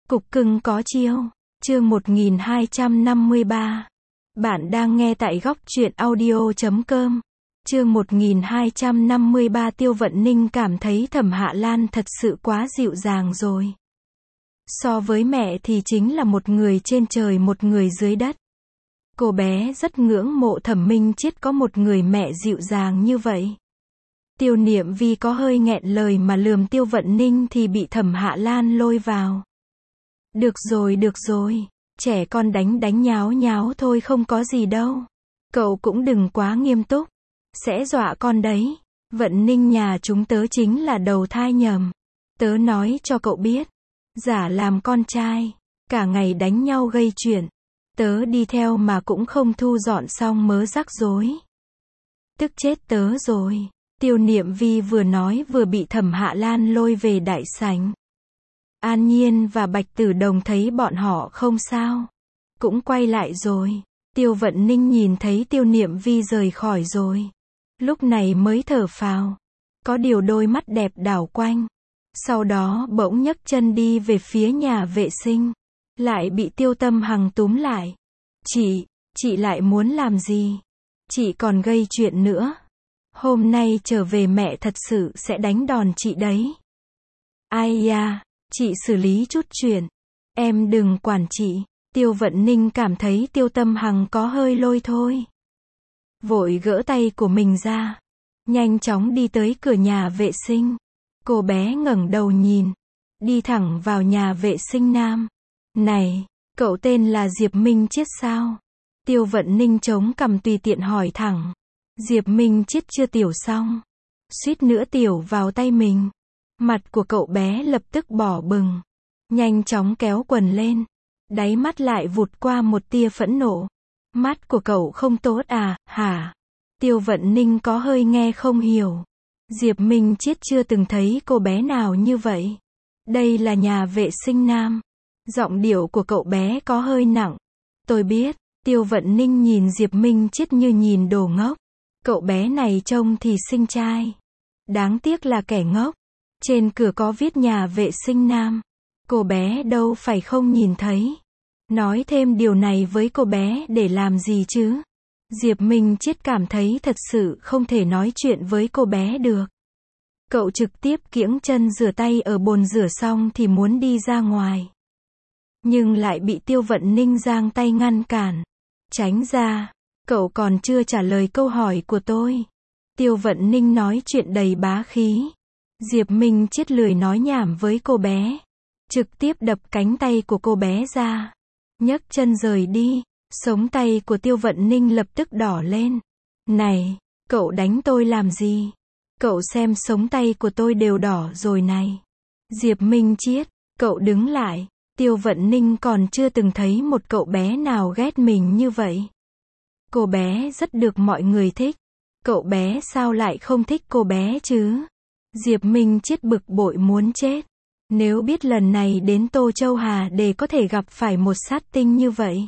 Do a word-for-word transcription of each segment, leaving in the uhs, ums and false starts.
Cục cưng có chiêu. Chương một nghìn hai trăm năm mươi ba. Bạn đang nghe tại góc truyện audio chấm com. Chương một nghìn hai trăm năm mươi ba. Tiêu Vận Ninh cảm thấy Thẩm Hạ Lan thật sự quá dịu dàng rồi. So với mẹ thì chính là một người trên trời một người dưới đất. Cô bé rất ngưỡng mộ Thẩm Minh Chiết có một người mẹ dịu dàng như vậy. Tiêu Niệm Vi có hơi nghẹn lời mà lườm Tiêu Vận Ninh thì bị Thẩm Hạ Lan lôi vào. Được rồi được rồi, trẻ con đánh đánh nháo nháo thôi không có gì đâu. Cậu cũng đừng quá nghiêm túc, sẽ dọa con đấy. Vận Ninh nhà chúng tớ chính là đầu thai nhầm. Tớ nói cho cậu biết, giả làm con trai, cả ngày đánh nhau gây chuyện. Tớ đi theo mà cũng không thu dọn xong mớ rắc rối. Tức chết tớ rồi. Tiêu Niệm Vi vừa nói vừa bị Thẩm Hạ Lan lôi về đại sảnh. An Nhiên và Bạch Tử Đồng thấy bọn họ không sao, cũng quay lại rồi. Tiêu Vận Ninh nhìn thấy Tiêu Niệm Vi rời khỏi rồi, lúc này mới thở phào. Có điều đôi mắt đẹp đảo quanh. Sau đó bỗng nhấc chân đi về phía nhà vệ sinh, lại bị Tiêu Tâm Hằng túm lại. Chị, chị lại muốn làm gì? Chị còn gây chuyện nữa. Hôm nay trở về mẹ thật sự sẽ đánh đòn chị đấy. Ai da, chị xử lý chút chuyện. Em đừng quản chị. Tiêu Vận Ninh cảm thấy Tiêu Tâm Hằng có hơi lôi thôi. Vội gỡ tay của mình ra, nhanh chóng đi tới cửa nhà vệ sinh. Cô bé ngẩng đầu nhìn, đi thẳng vào nhà vệ sinh nam. Này, cậu tên là Diệp Minh Chiết sao? Tiêu Vận Ninh chống cằm tùy tiện hỏi thẳng. Diệp Minh Chiết chưa tiểu xong, suýt nữa tiểu vào tay mình. Mặt của cậu bé lập tức đỏ bừng, nhanh chóng kéo quần lên, đáy mắt lại vụt qua một tia phẫn nộ. Mắt của cậu không tốt à, hả? Tiêu Vận Ninh có hơi nghe không hiểu. Diệp Minh Chiết chưa từng thấy cô bé nào như vậy. Đây là nhà vệ sinh nam. Giọng điệu của cậu bé có hơi nặng. Tôi biết. Tiêu Vận Ninh nhìn Diệp Minh Chiết như nhìn đồ ngốc. Cậu bé này trông thì xinh trai, đáng tiếc là kẻ ngốc. Trên cửa có viết nhà vệ sinh nam. Cô bé đâu phải không nhìn thấy. Nói thêm điều này với cô bé để làm gì chứ? Diệp Minh Chiết cảm thấy thật sự không thể nói chuyện với cô bé được. Cậu trực tiếp kiễng chân rửa tay ở bồn rửa xong thì muốn đi ra ngoài, nhưng lại bị Tiêu Vận Ninh giang tay ngăn cản. Tránh ra, cậu còn chưa trả lời câu hỏi của tôi. Tiêu Vận Ninh nói chuyện đầy bá khí. Diệp Minh Chiết lười nói nhảm với cô bé, trực tiếp đập cánh tay của cô bé ra, nhấc chân rời đi. Sống tay của Tiêu Vận Ninh lập tức đỏ lên. Này, cậu đánh tôi làm gì? Cậu xem sống tay của tôi đều đỏ rồi này. Diệp Minh Chiết, cậu đứng lại. Tiêu Vận Ninh còn chưa từng thấy một cậu bé nào ghét mình như vậy. Cô bé rất được mọi người thích. Cậu bé sao lại không thích cô bé chứ? Diệp Minh Chiết bực bội muốn chết. Nếu biết lần này đến Tô Châu Hà để có thể gặp phải một sát tinh như vậy,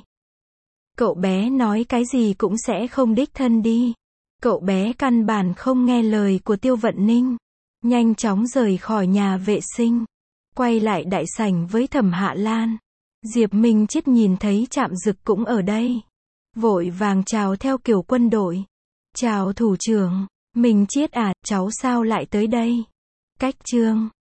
cậu bé nói cái gì cũng sẽ không đích thân đi. Cậu bé căn bản không nghe lời của Tiêu Vận Ninh, nhanh chóng rời khỏi nhà vệ sinh, quay lại đại sảnh với Thẩm Hạ Lan. Diệp Minh Chiết nhìn thấy Trạm Dực cũng ở đây, vội vàng chào theo kiểu quân đội. Chào thủ trưởng. Minh Chiết à, cháu sao lại tới đây? Cách chương